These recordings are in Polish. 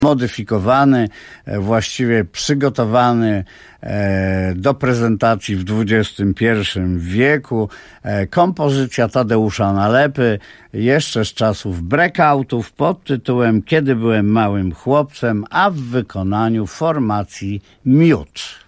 modyfikowany, właściwie przygotowany do prezentacji w XXI wieku. Kompozycja Tadeusza Nalepy, jeszcze z czasów breakoutów, pod tytułem Kiedy byłem małym chłopcem, a w wykonaniu formacji Miód.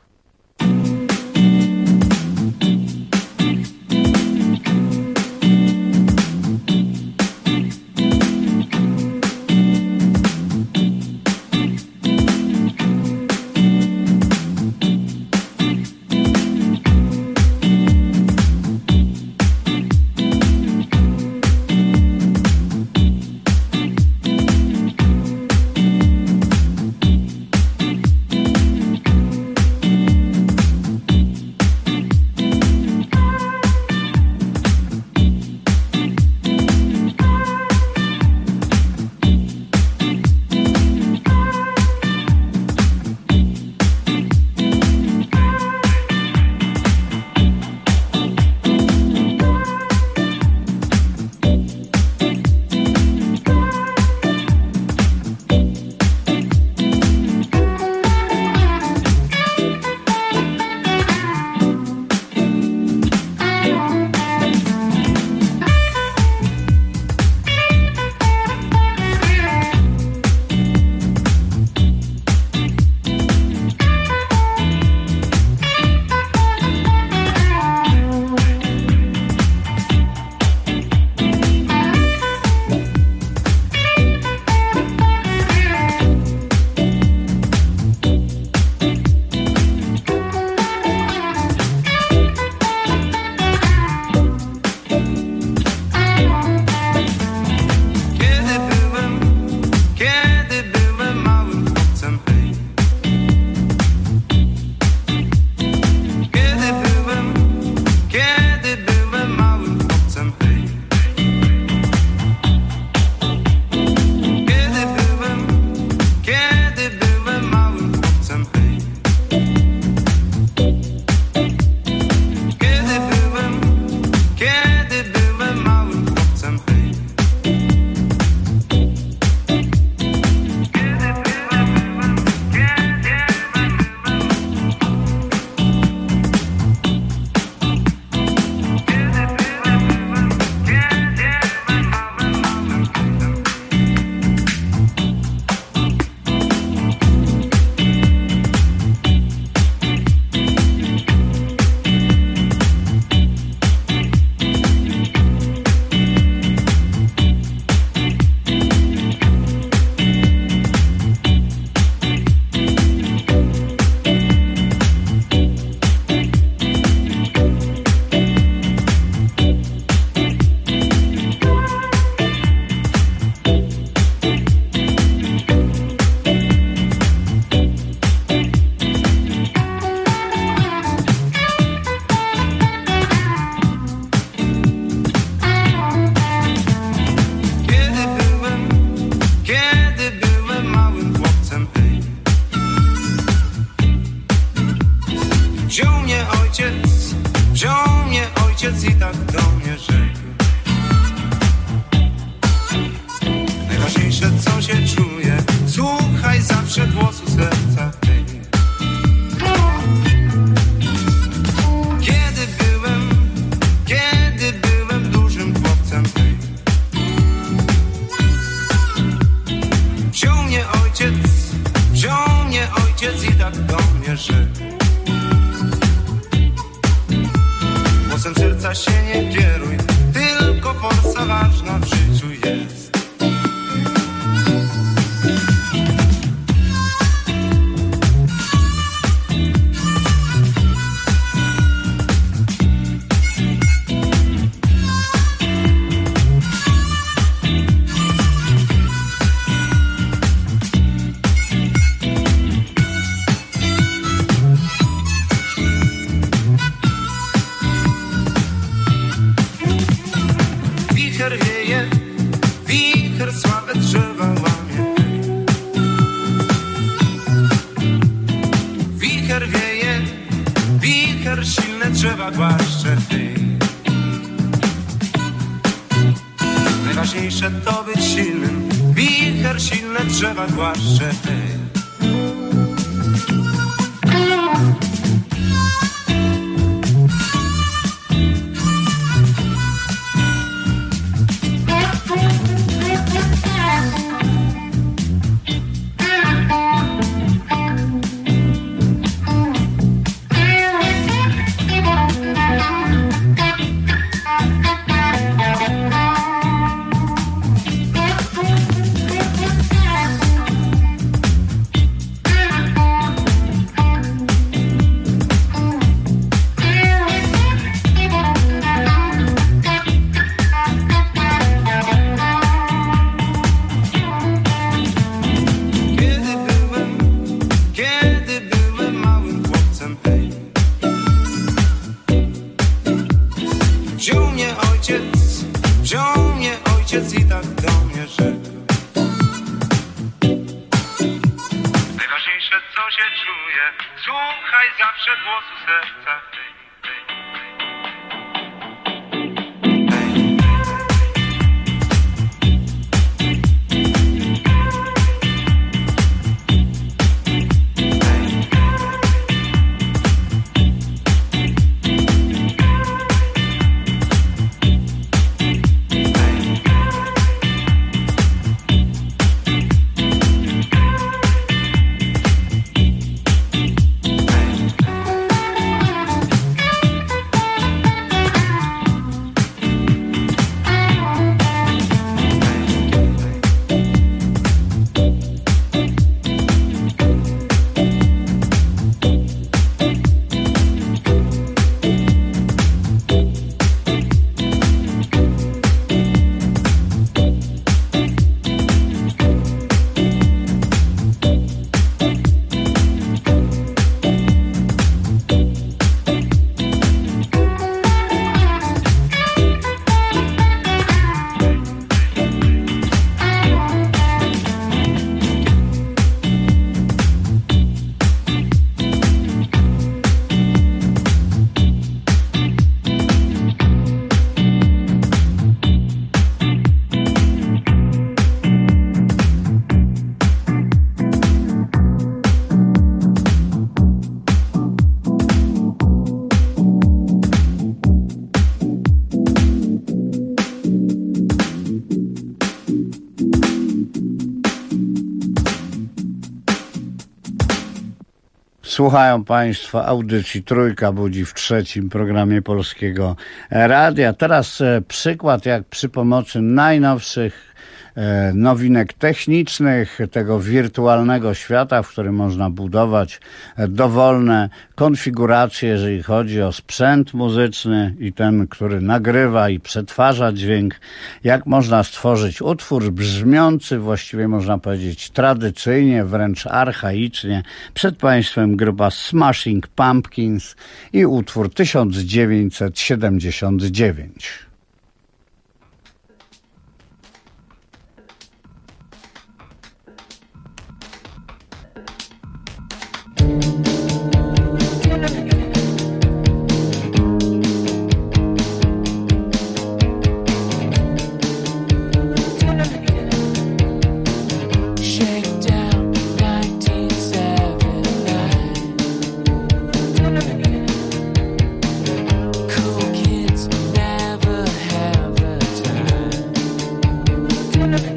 Najważniejsze to być silnym, wicher silne drzewa głaszcze. co się czuje. Słuchaj zawsze głosu serca. Słuchają Państwo audycji Trójka Budzi w trzecim programie Polskiego Radia. Teraz przykład, jak przy pomocy najnowszych nowinek technicznych, tego wirtualnego świata, w którym można budować dowolne konfiguracje, jeżeli chodzi o sprzęt muzyczny i ten, który nagrywa i przetwarza dźwięk, jak można stworzyć utwór brzmiący, właściwie można powiedzieć tradycyjnie, wręcz archaicznie. Przed Państwem grupa Smashing Pumpkins i utwór 1979.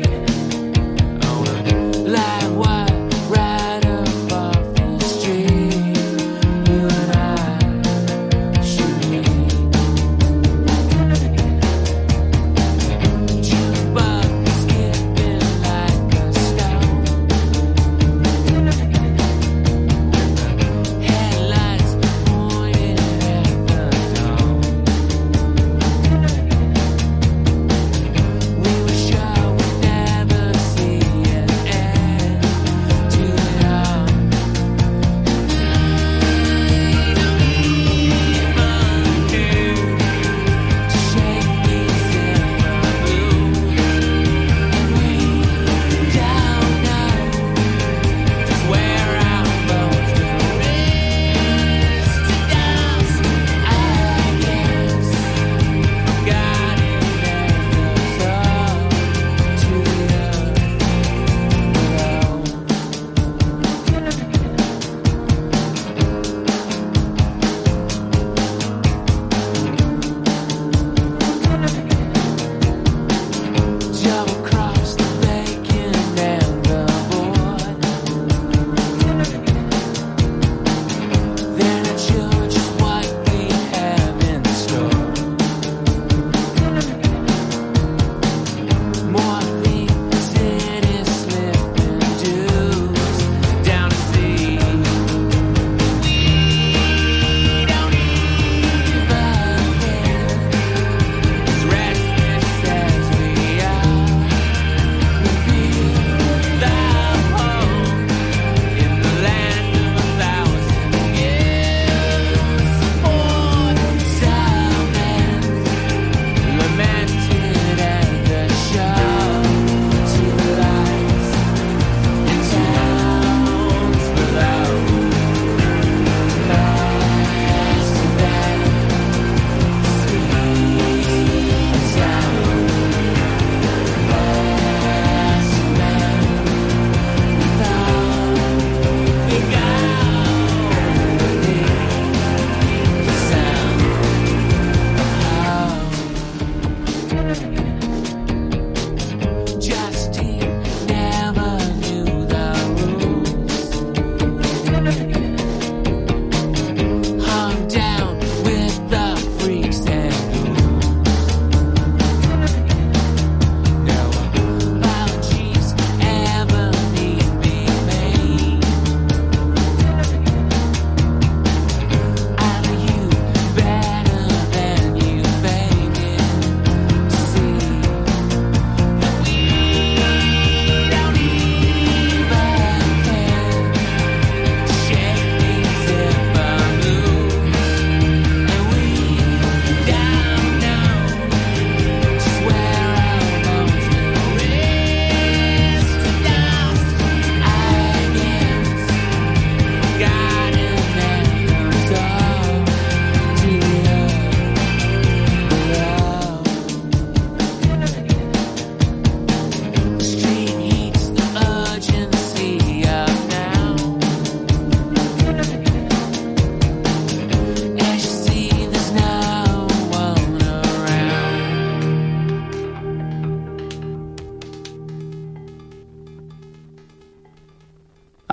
Like what right above the street.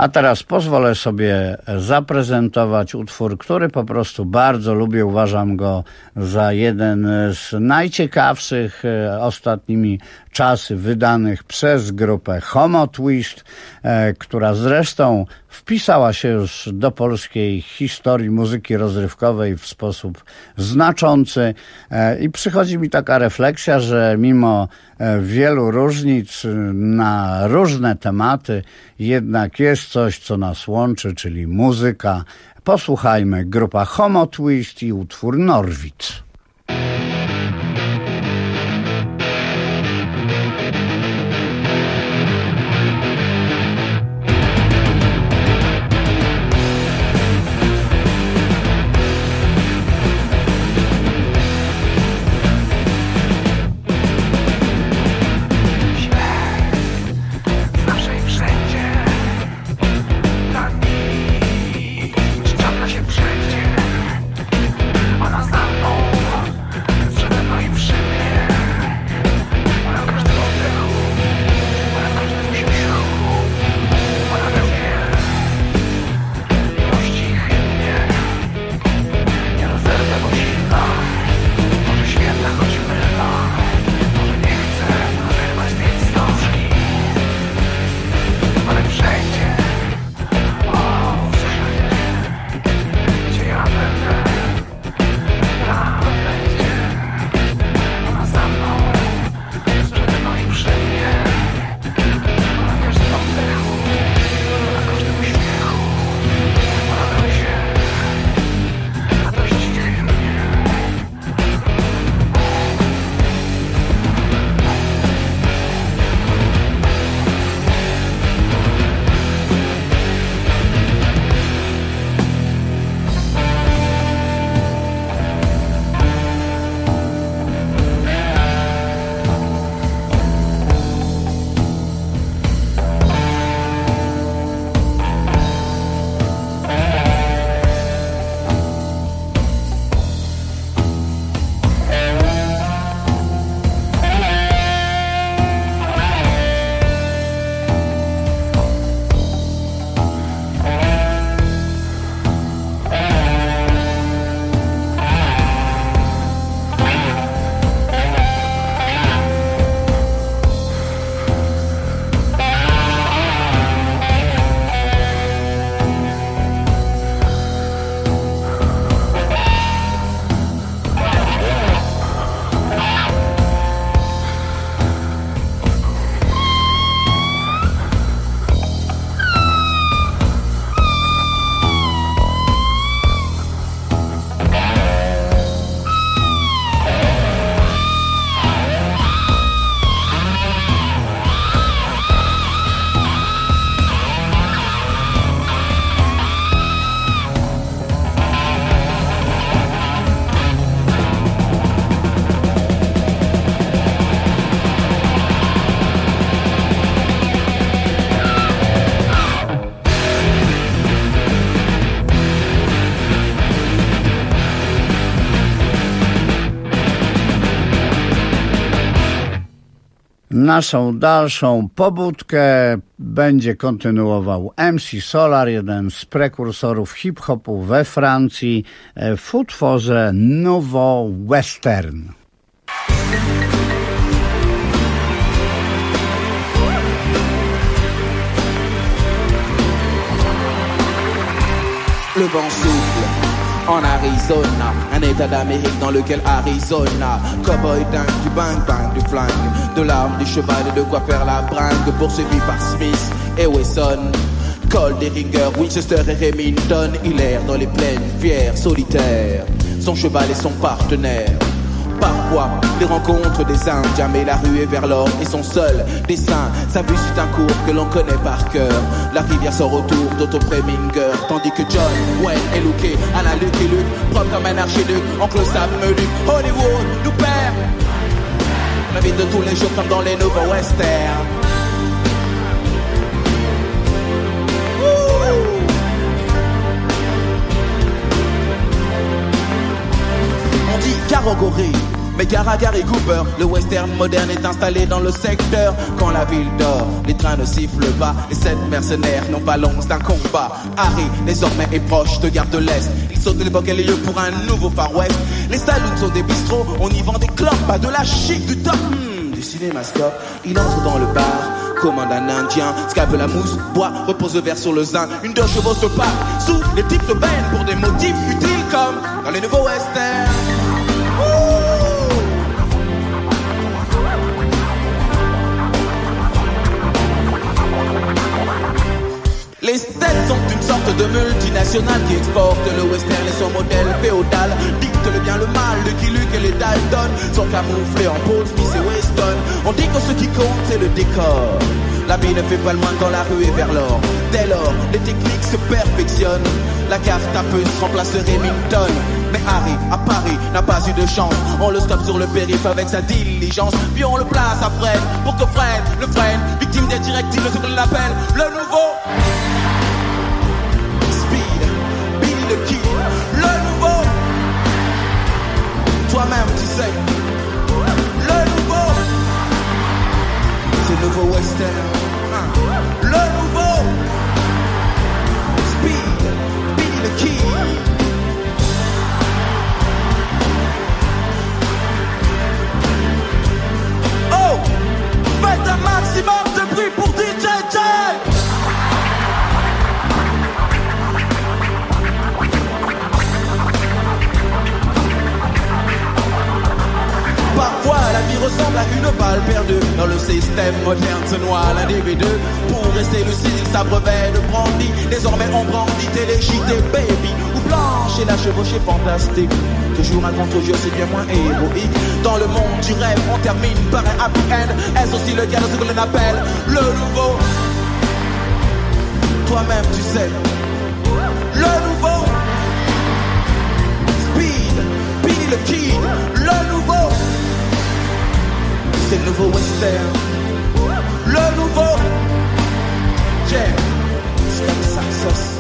A teraz pozwolę sobie zaprezentować utwór, który po prostu bardzo lubię. Uważam go za jeden z najciekawszych ostatnimi czasy wydanych przez grupę Homo Twist, która zresztą wpisała się już do polskiej historii muzyki rozrywkowej w sposób znaczący i przychodzi mi taka refleksja, że mimo wielu różnic na różne tematy jednak jest coś, co nas łączy, czyli muzyka. Posłuchajmy, grupa Homo Twist i utwór Norwid. Naszą dalszą pobudkę będzie kontynuował MC Solar, jeden z prekursorów hip-hopu we Francji, w utworze Nouveau Western. Le vent souffle en Arizona, un état d'Amérique dans lequel Arizona, cowboy dingue, du bang bang, du flingue, de l'arme, du cheval et de quoi faire la bringue, poursuivi par Smith et Wesson, Colt, Derringer, Winchester et Remington, il erre dans les plaines, fier, solitaire, son cheval et son partenaire. Parfois, les rencontres des Indiens, mais la rue est vers l'or et son seul dessin. Sa vue suit un cours que l'on connaît par cœur. La rivière sort autour d'Otto Preminger, tandis que John Wayne est looké à la Luke et Luke, propre comme un archiduc, oncle Sam Meluc. Hollywood nous perd. La vie de tous les jours comme dans les nouveaux westerns. On dit Carogori, Mais gare à Gary Cooper, le western moderne est installé dans le secteur. Quand la ville dort, les trains ne sifflent pas. Les 7 mercenaires n'ont pas l'once d'un combat. Harry, désormais, est proche de Gare de l'Est. Il saute de l'époque et les lieux pour un nouveau Far West. Les saloons sont des bistrots, on y vend des clopes, pas de la chic, du top, du cinémascope. Il entre dans le bar, commande un indien, scalpe la mousse, boit, repose le verre sur le zin. Une 2 chevaux se part, sous les types se baignent pour des motifs utiles comme dans les nouveaux westerns. Les States sont une sorte de multinationale qui exporte le western et son modèle féodal. Dicte le bien, le mal, le Lucky Luke et les Dalton sont camouflés en Paul Smith et Weston. On dit que ce qui compte c'est le décor. La vie ne fait pas le moins quand la rue est vers l'or. Dès lors, les techniques se perfectionnent. La carte à peu se remplace Remington. Mais Harry, à Paris, n'a pas eu de chance. On le stoppe sur le périph' avec sa diligence. Puis on le place à Fred pour que Fred le freine. Victime des directives, ce qu'on l'appelle le nouveau Speed, Billy the Kid. Le nouveau, toi-même tu sais. Le nouveau, c'est le nouveau western. Le nouveau Speed, Billy the Kid. Oh, faites un maximum de bruit pour DJ J. Parfois la vie ressemble à une balle perdue. Dans le système moderne se noie l'individu. Pour rester lucide il s'abreuvait de brandy. Désormais on brandit téléchité baby ou blanche et la chevauchée fantastique. Toujours un contre-jeu c'est bien moins héroïque. Dans le monde du rêve on termine par un happy end. Est-ce aussi le cas de ce que l'on appelle le nouveau? Toi-même tu sais. Le nouveau Speed, Billy the Kid. Le nouveau, c'est le nouveau western. Le nouveau Jam, c'est comme ça que ça.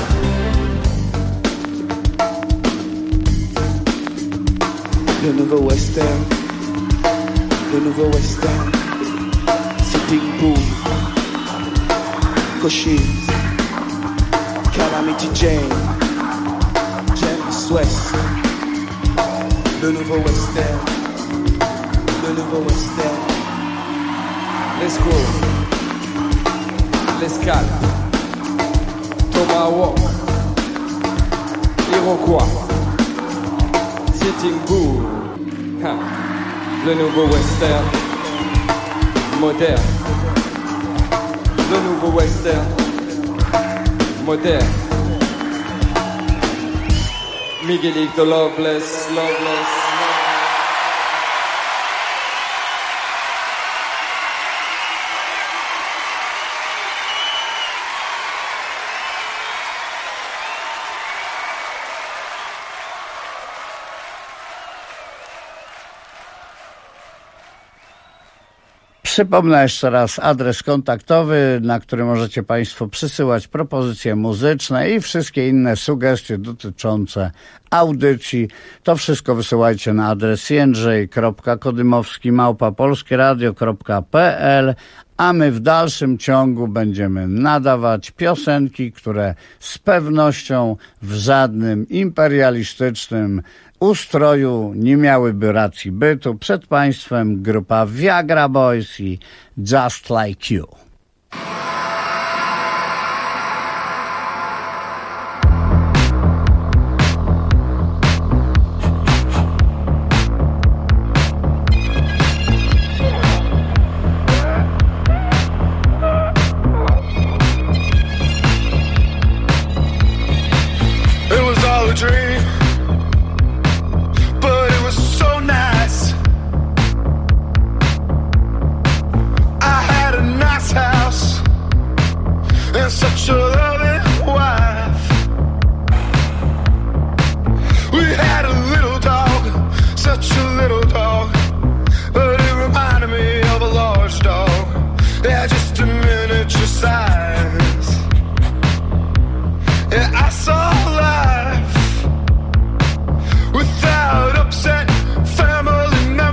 Le nouveau western. Le nouveau western. Sitting Bull, Cochise, Calamity Jane, James West. Le nouveau western. Le nouveau western. Let's go. L'escale. Tomahawk. Iroquois. Sitting Bull. Le nouveau western. Moderne. Le nouveau western. Moderne. Miguelito Loveless, Loveless. Przypomnę jeszcze raz adres kontaktowy, na który możecie Państwo przysyłać propozycje muzyczne i wszystkie inne sugestie dotyczące audycji. To wszystko wysyłajcie na adres jędrzej.kodymowski@polskieradio.pl, a my w dalszym ciągu będziemy nadawać piosenki, które z pewnością w żadnym imperialistycznym ustroju nie miałyby racji bytu. Przed Państwem grupa Viagra Boys i Just Like You. Without upset family.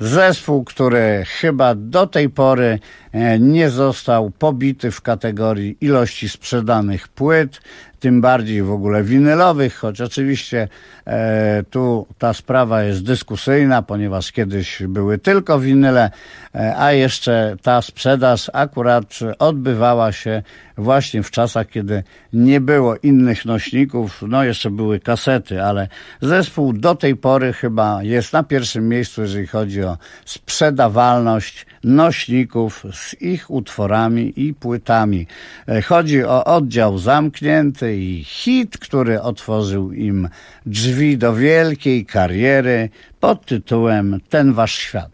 Zespół, który chyba do tej pory nie został pobity w kategorii ilości sprzedanych płyt, tym bardziej w ogóle winylowych, choć oczywiście tu ta sprawa jest dyskusyjna, ponieważ kiedyś były tylko winyle, a jeszcze ta sprzedaż akurat odbywała się właśnie w czasach, kiedy nie było innych nośników, no jeszcze były kasety, ale zespół do tej pory chyba jest na pierwszym miejscu, jeżeli chodzi o sprzedawalność nośników z ich utworami i płytami. Chodzi o Oddział Zamknięty i hit, który otworzył im drzwi do wielkiej kariery pod tytułem Ten Wasz Świat.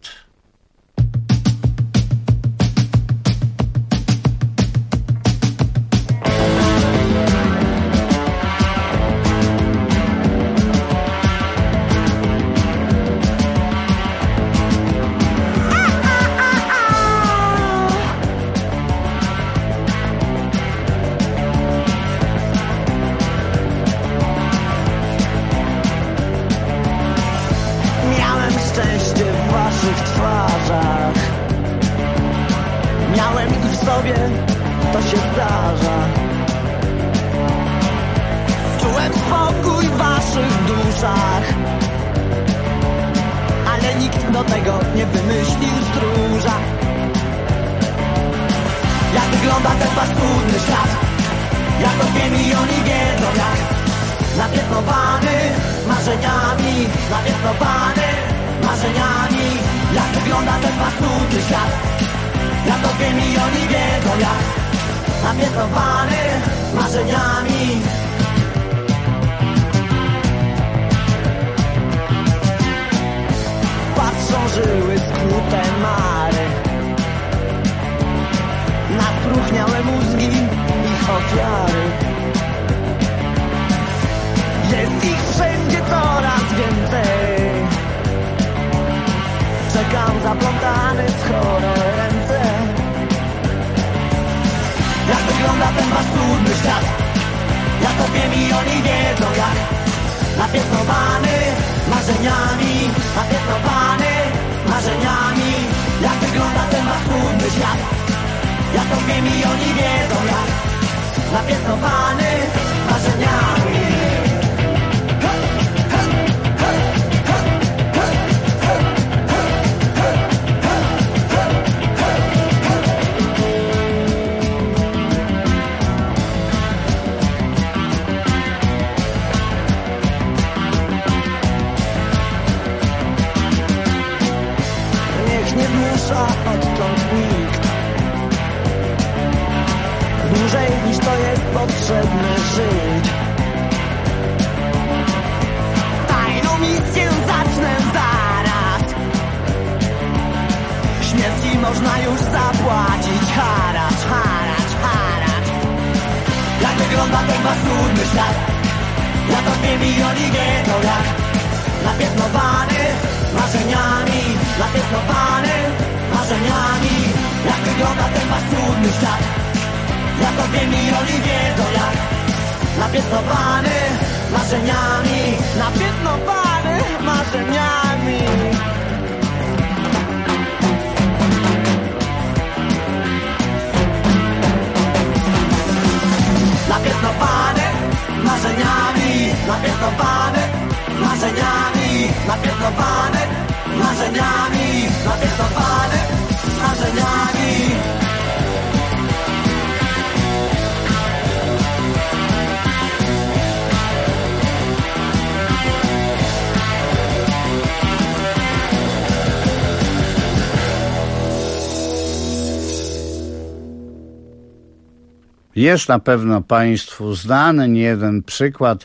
Jest na pewno Państwu znany niejeden przykład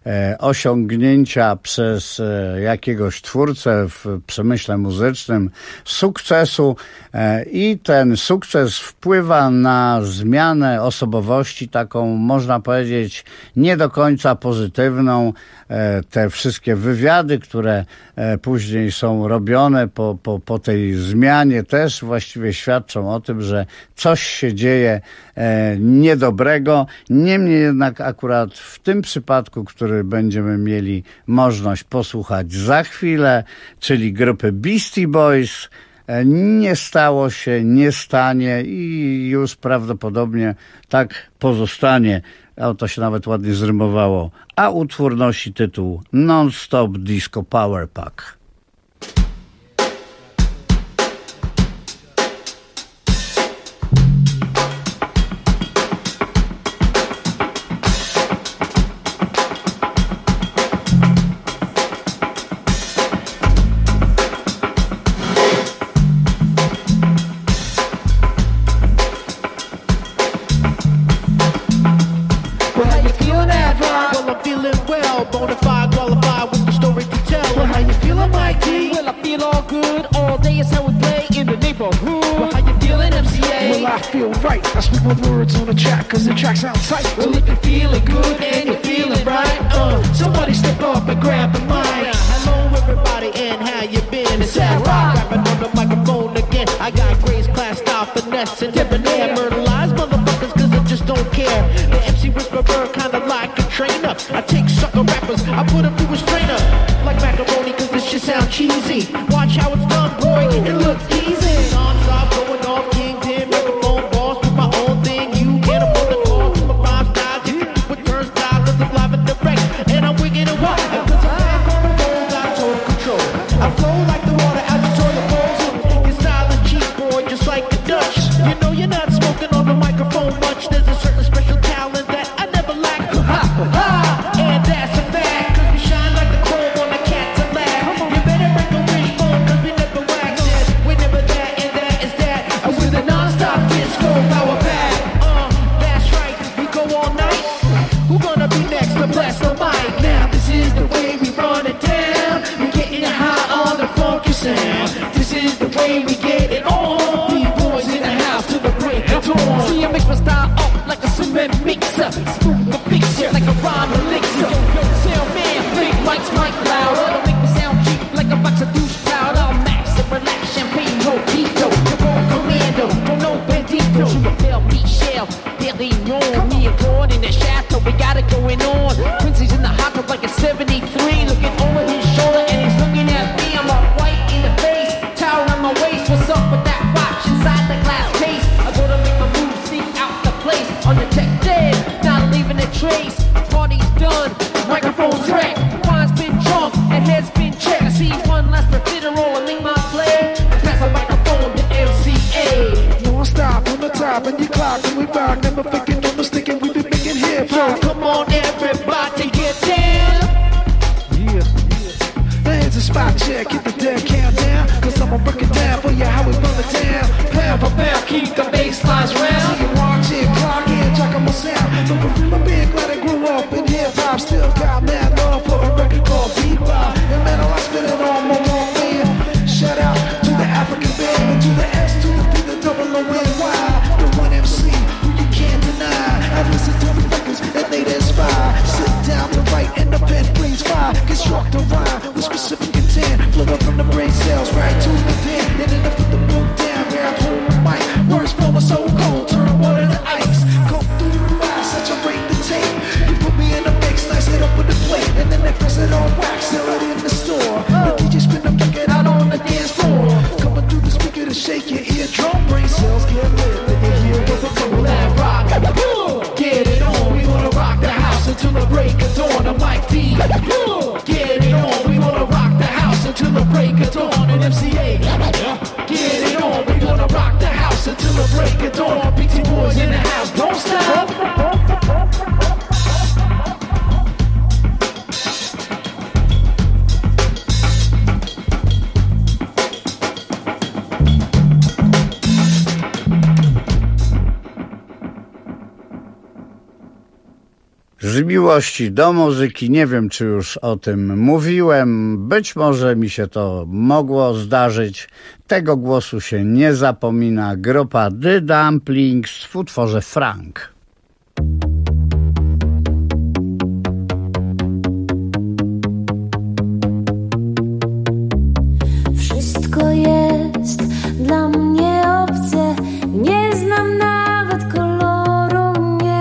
osiągnięcia przez jakiegoś twórcę w przemyśle muzycznym sukcesu i ten sukces wpływa na zmianę osobowości, taką można powiedzieć nie do końca pozytywną. Te wszystkie wywiady, które później są robione po tej zmianie też właściwie świadczą o tym, że coś się dzieje nie niedobrego. Niemniej jednak akurat w tym przypadku, który będziemy mieli możliwość posłuchać za chwilę, czyli grupy Beastie Boys, nie stało się, nie stanie i już prawdopodobnie tak pozostanie. O, to się nawet ładnie zrymowało. A utwór nosi tytuł Non-Stop Disco Power Pack. Cause the track sounds tight. Well, if you're feeling good and you're feeling right, somebody step up and grab the mic. Hello everybody and how you been? It's Sad Rock rapping on the microphone again. I got grades, class, style, finesse, and debonair. Murderize motherfuckers cause I just don't care. The MC whisperer kinda like a trainer. I take sucker rappers, I put them through a strainer. Like macaroni cause this shit sound cheesy. Watch how it's done, boy, it looks easy. Non-stop going off, kingpin, microphone boss, with my own thing. This is the way we get it on. B-boys in the house to the break of dawn. See, I mix my style up like a cement mixer. Smooth the picture like a rhyme elixir. Yo, sound man, big mics, mic louder. Don't make me sound cheap like a box of douche powder. Max and relax, champagne, mojito. You're on commando, don't know bandito. Belle, Michelle, Perignon. Me and Gordon in the chateau, we got it going on. Quincy's in the hot tub like a 73. Looking over his shoulder and he's looking at me. I'm all white in the face, towel on my waist. What's up with that watch inside the glass case? I go to make my move, sneak out the place. Undetected, not leaving a trace. Party's done, microphone's wrecked. Wine's been drunk and head's been checked. I see one last profiterole and leave my play. Pass the microphone to MCA. No stop on the top and you clock and we rock. Never thinking, no mistaken, we been making hip hop. Come on everybody get down. Hands a spot check, get the damn countdown. Cause I'ma break it down for you how we run it down. Pound for pound, keep the bass lines round. See you watch it, clock in, check on my sound. But I'm big, glad I grew up in hip hop. Still got mad love for a record called Bebop. And man, I spit it on my one fan. Shout out to the African band, and to the S, to the P, the double O-N-Y. The one MC who you can't deny. I listen to the records and they inspire. Sit down to write and the pen brings fire. Construct a rhyme with specific intent. Flow up from the brain cells right to the pen. And then I put the book down where I hold the mic. Words flow so cold, turn water to ice. Go through the eyes, saturate the tape. You put me in the mix, nice it up with the plate. And then they press it on wax, sell it in the store. The DJ spin the record out on the dance floor. Coming through the speaker to shake your eardrum. Brain cells get lit, and you hear what's a couple that rock. Get it on, we gonna rock the house until the break of dawn. I'm Mike D. Get it on, we gonna rock the house until the break of dawn. And MCA. Get it on, we gonna rock the house until the break of dawn. BT Boys in the house, don't stop. Z miłości do muzyki, nie wiem czy już o tym mówiłem, być może mi się to mogło zdarzyć. Tego głosu się nie zapomina. Grupa The Dumplings w utworze Frank. Wszystko jest dla mnie obce, nie znam nawet koloru, nie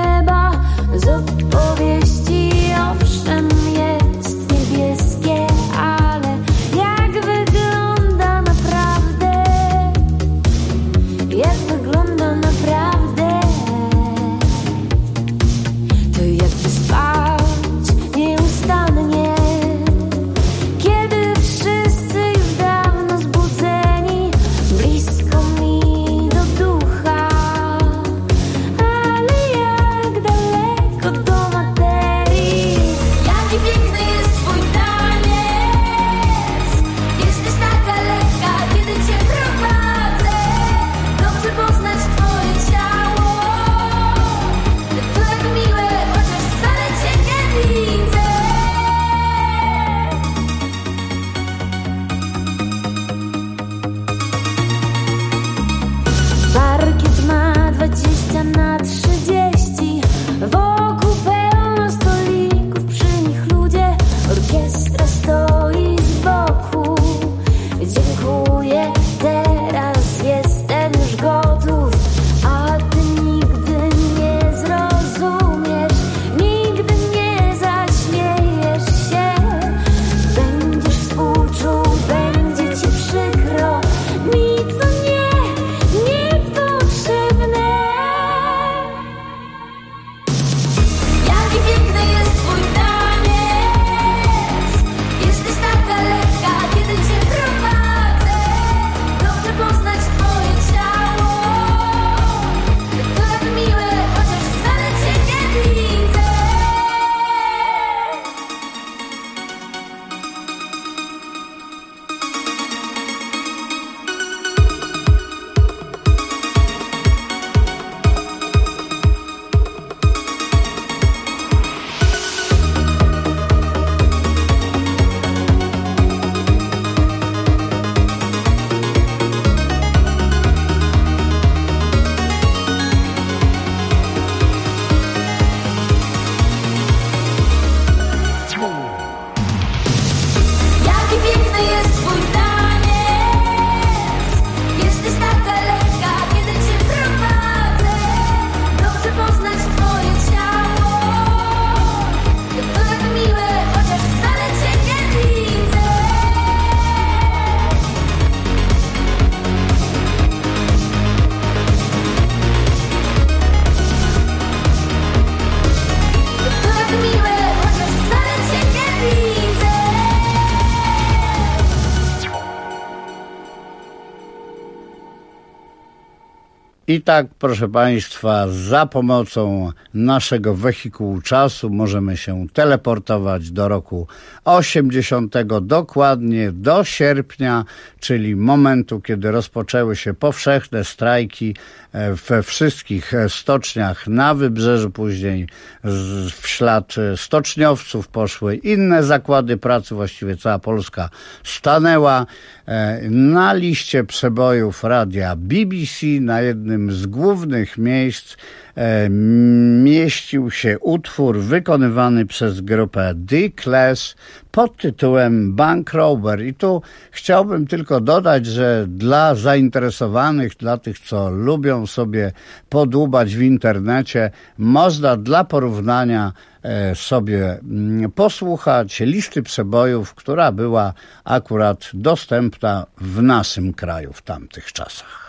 I tak, proszę Państwa, za pomocą naszego wehikułu czasu możemy się teleportować do roku 80, dokładnie do sierpnia, czyli momentu, kiedy rozpoczęły się powszechne strajki we wszystkich stoczniach na Wybrzeżu. Później w ślad stoczniowców poszły inne zakłady pracy, właściwie cała Polska stanęła. Na liście przebojów radia BBC na jednym z głównych miejsc mieścił się utwór wykonywany przez grupę The Clash pod tytułem Bank Robber. I tu chciałbym tylko dodać, że dla zainteresowanych, dla tych, co lubią sobie podłubać w internecie, można dla porównania sobie posłuchać listy przebojów, która była akurat dostępna w naszym kraju w tamtych czasach.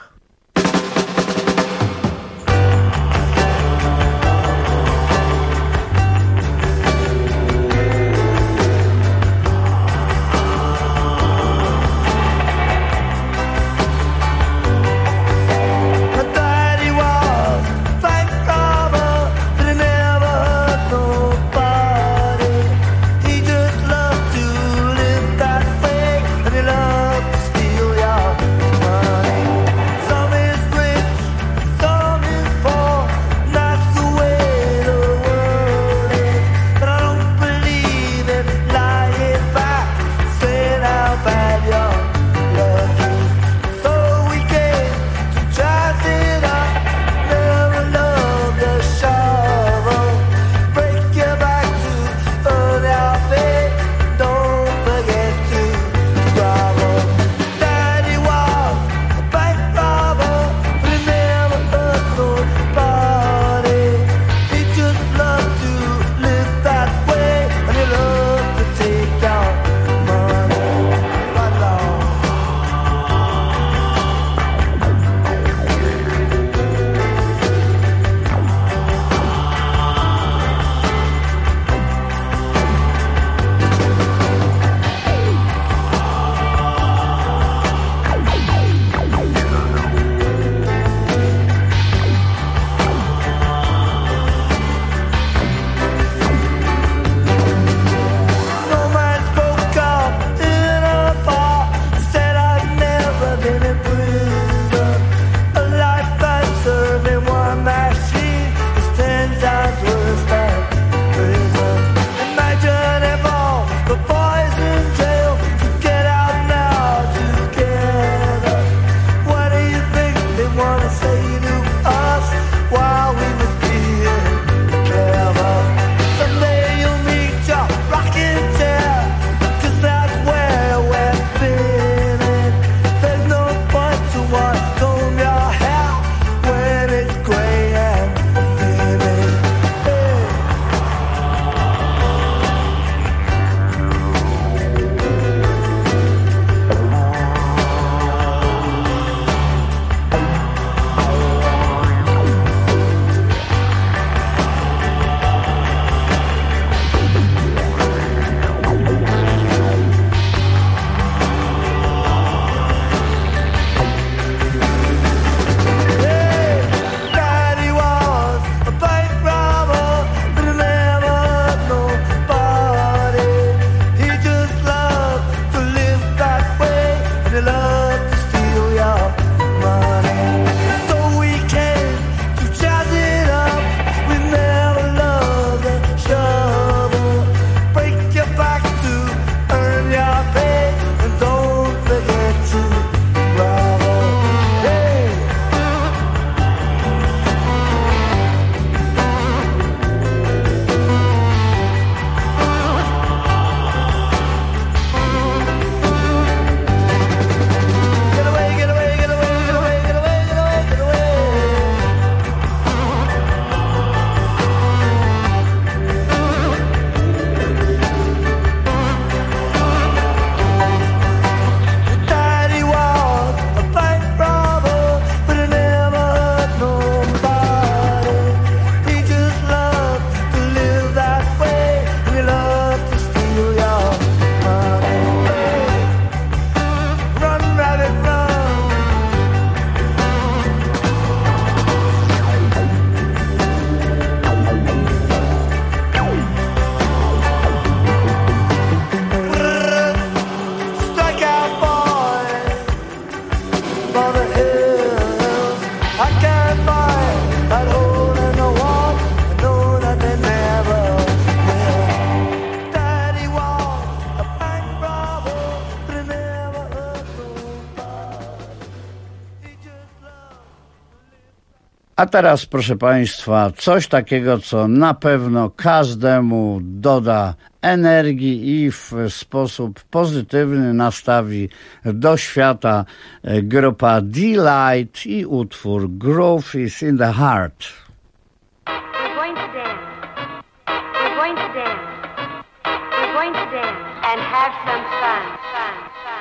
stand by that hole in the wall. I know that they never will. Daddy was a bank robber, but he never hurt nobody. He just loved. A teraz, proszę Państwa, coś takiego, co na pewno każdemu doda energii i w sposób pozytywny nastawi do świata. Grupa Delight i utwór Groove is in the Heart. We're going to dance. We're going to dance. We're going to dance and have some fun. Fun.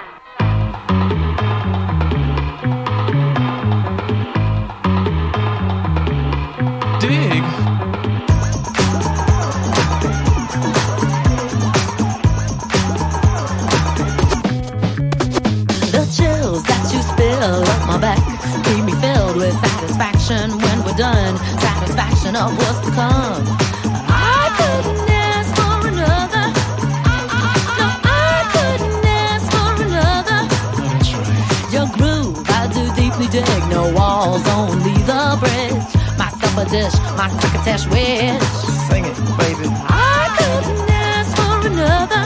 Dig. The chills that you spill up my back keep me filled with satisfaction when we're done. Satisfaction of what's to come. I couldn't ask for another. No, I couldn't ask for another. Your groove, I do deeply dig. No walls, only the bridge. My supper dish, my crocketesh wish. Sing it, baby. I couldn't ask for another.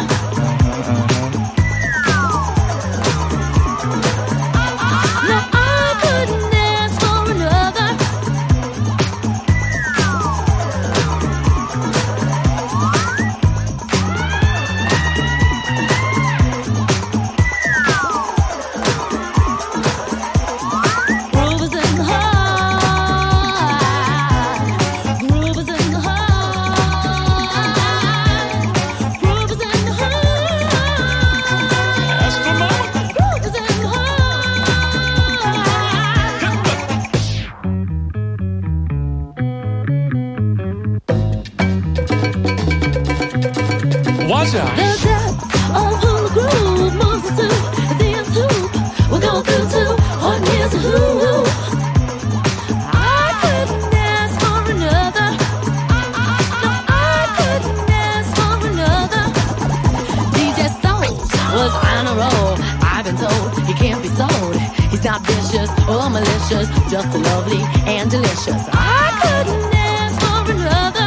No, I couldn't ask for another. Groove is in the heart. Groove is in the heart. Groove is in the heart. That's for mama. Groove is in the heart. Watch out. The depth of who the groove moves us to the end hoop. We'll go through to on here's a who. I couldn't ask for another. No, I couldn't ask for another. DJ Soul was on a roll. I've been told he can't be sold. He's not vicious or malicious, just lovely and delicious. I couldn't ask for another.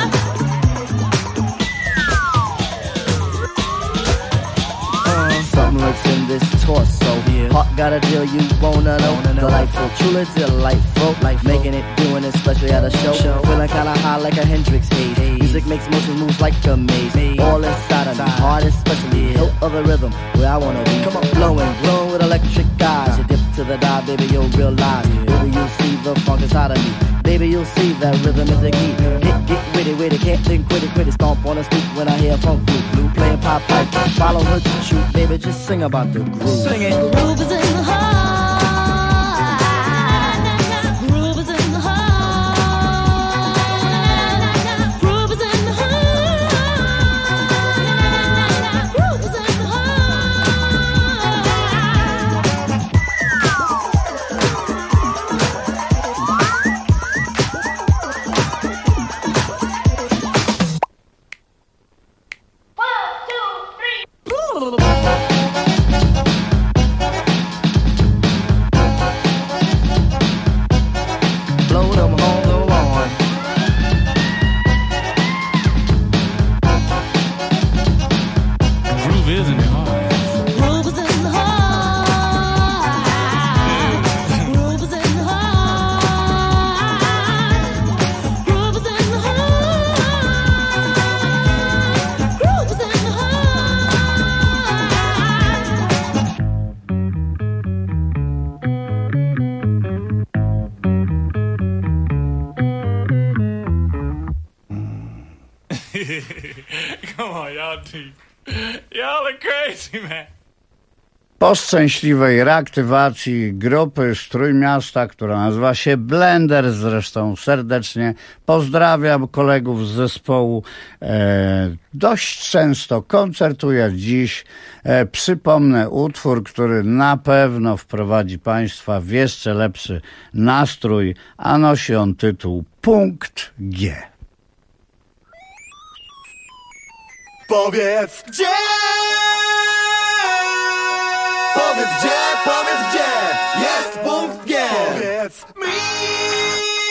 Something lurks in this torso. Heart got a deal you wanna know. Delightful, truly delightful. Life making it, doing it, especially at a show. Feeling kinda high like a Hendrix haze. Music makes motion moves like a maze. All inside of me, heart especially. Hilt of the rhythm, where I wanna be. Come on, glowing, glowing with electric eyes. You dip to the dive, baby, you'll realize. Baby, you'll see the funk inside of me. Baby, you'll see that rhythm is the key. Get witty, can't think quitty. Stomp on the stoop when I hear funk blue playing pop pipe. Follow her to shoot, baby, just sing about the groove. Sing it. Groove is in the heart. Groove is in the heart. Groove is in the heart. Groove is in the Blow them on the lawn. Groove is in the heart. Groove is in the heart. Groove is in the heart. Groove is in the heart. Groove is in the Come on, y'all deep. Y'all are crazy, man. Po szczęśliwej reaktywacji grupy z Trójmiasta, która nazywa się Blender, zresztą serdecznie pozdrawiam kolegów z zespołu, dość często koncertuję dziś. Przypomnę utwór, który na pewno wprowadzi Państwa w jeszcze lepszy nastrój, a nosi on tytuł Punkt G. Powiedz gdzie! Powiedz gdzie jest punkt G! Powiedz mi!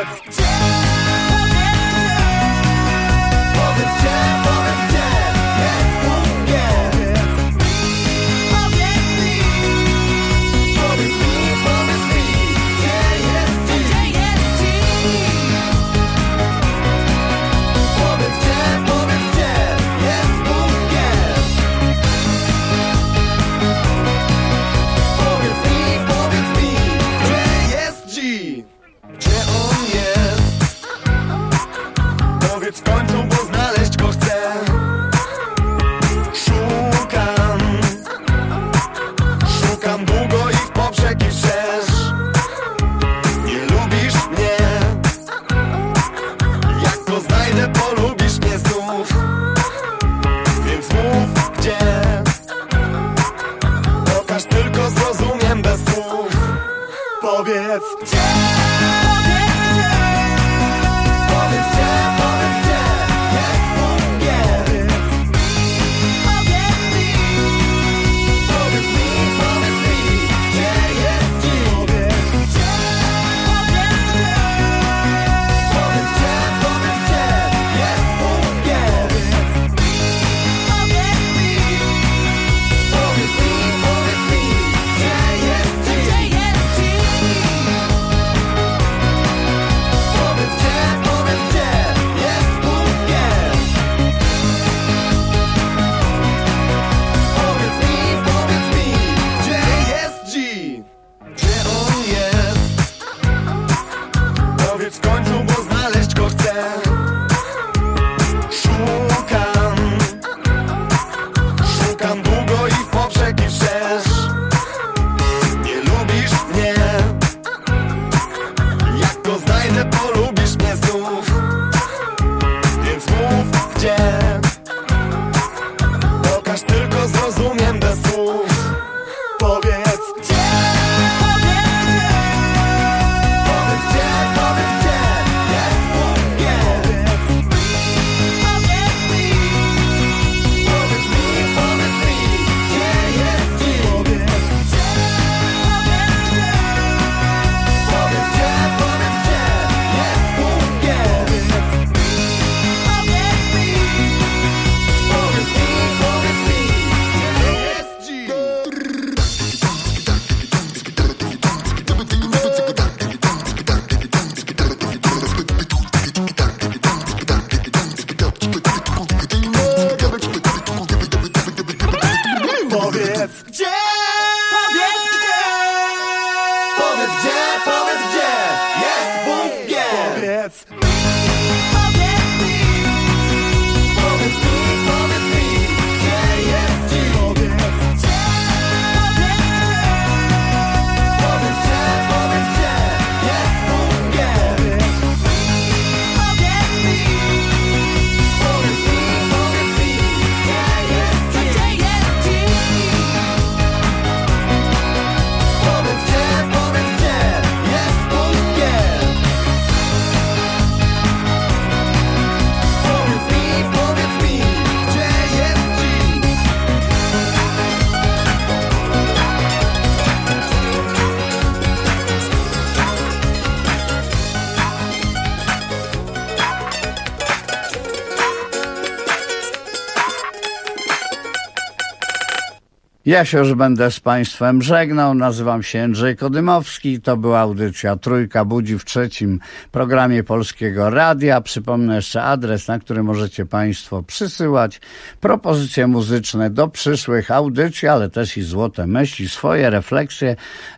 Ja się już będę z Państwem żegnał. Nazywam się Jędrzej Kodymowski. To była audycja Trójka Budzi w trzecim programie Polskiego Radia. Przypomnę jeszcze adres, na który możecie Państwo przysyłać propozycje muzyczne do przyszłych audycji, ale też i złote myśli, swoje refleksje.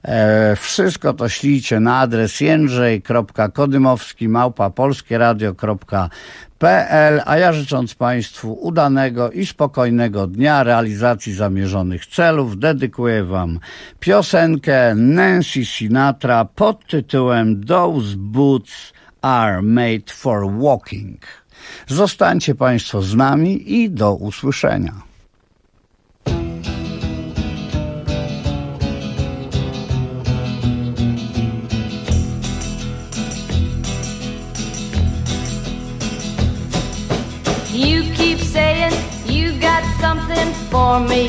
Wszystko to ślijcie na adres jędrzej.kodymowski@polskieradio.pl, a ja życząc Państwu udanego i spokojnego dnia realizacji zamierzonych celów, dedykuję Wam piosenkę Nancy Sinatra pod tytułem Those Boots Are Made for Walking. Zostańcie Państwo z nami i do usłyszenia. You keep saying you got something for me,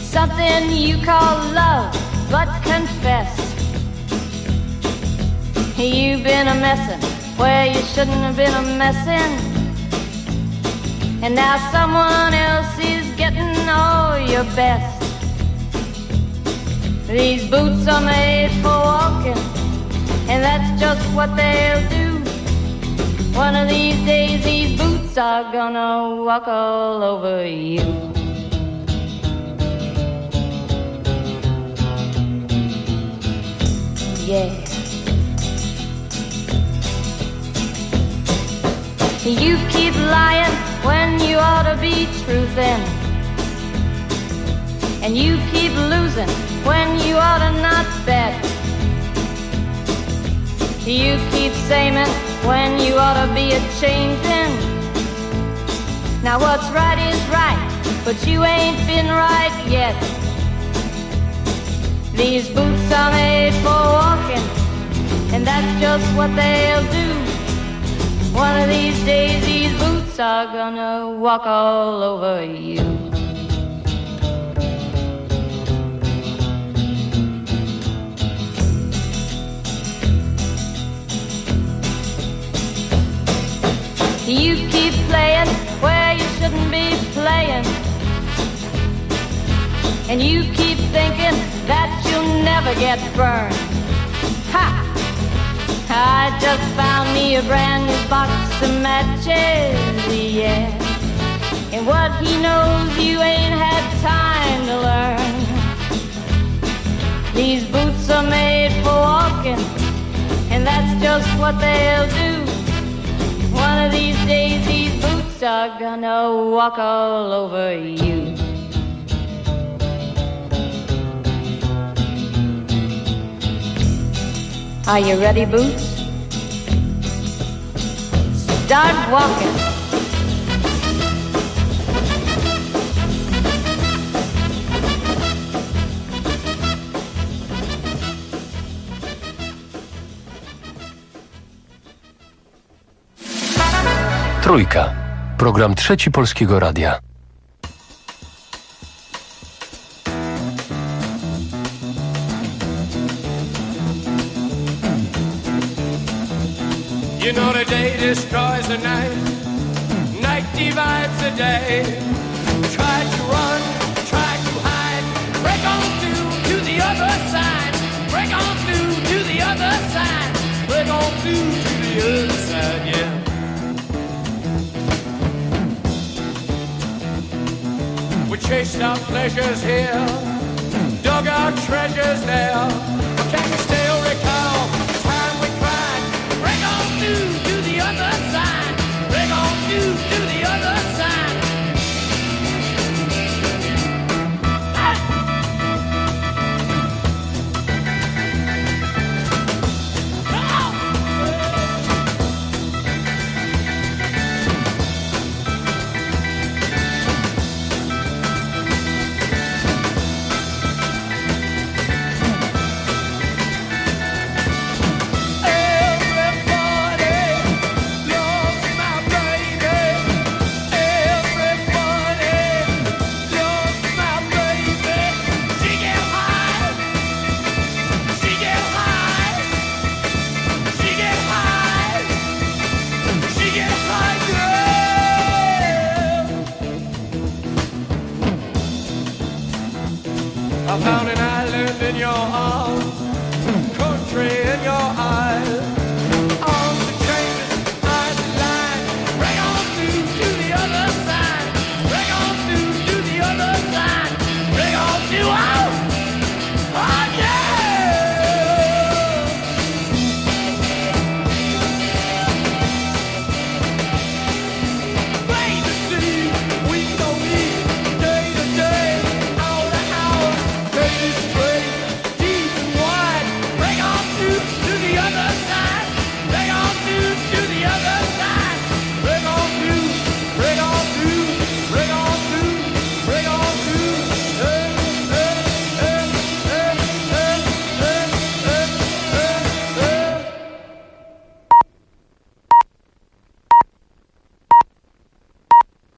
something you call love, but confess You've been a messin' where you shouldn't have been a messin', and now someone else is getting all your best. These boots are made for walking, and that's just what they'll do. One of these days these boots are gonna walk all over you. Yeah. You keep lying when you ought to be truthin', and you keep losing when you ought to not bet. You keep saying when you ought to be a-changin'. Now what's right is right, but you ain't been right yet. These boots are made for walking, and that's just what they'll do. One of these days these boots are gonna walk all over you. You keep playing where you shouldn't be playing, and you keep thinking that you'll never get burned. Ha! I just found me a brand new box of matches, yeah. And what he knows you ain't had time to learn. These boots are made for walking, and that's just what they'll do. One of these days these boots are gonna walk all over you. Are you ready, Boots? Start walking. Trójka. Program Trzeci Polskiego Radia. You know the day destroys the night, night divides the day. Try to run, try to hide, break on through to the other side, break on through to the other side, break on through to the other side, yeah. We chased our pleasures here, dug our treasures there, but can you still recall the time we cried? Break on through to the other side, break on through to the other side. I found an island in your arms, country in your eyes, arms and changes, eyes and lines. Break on through to the other side, break on through to the other side, break on through, oh yeah! Rain to sea, week to week, day to day, hour to hour, day to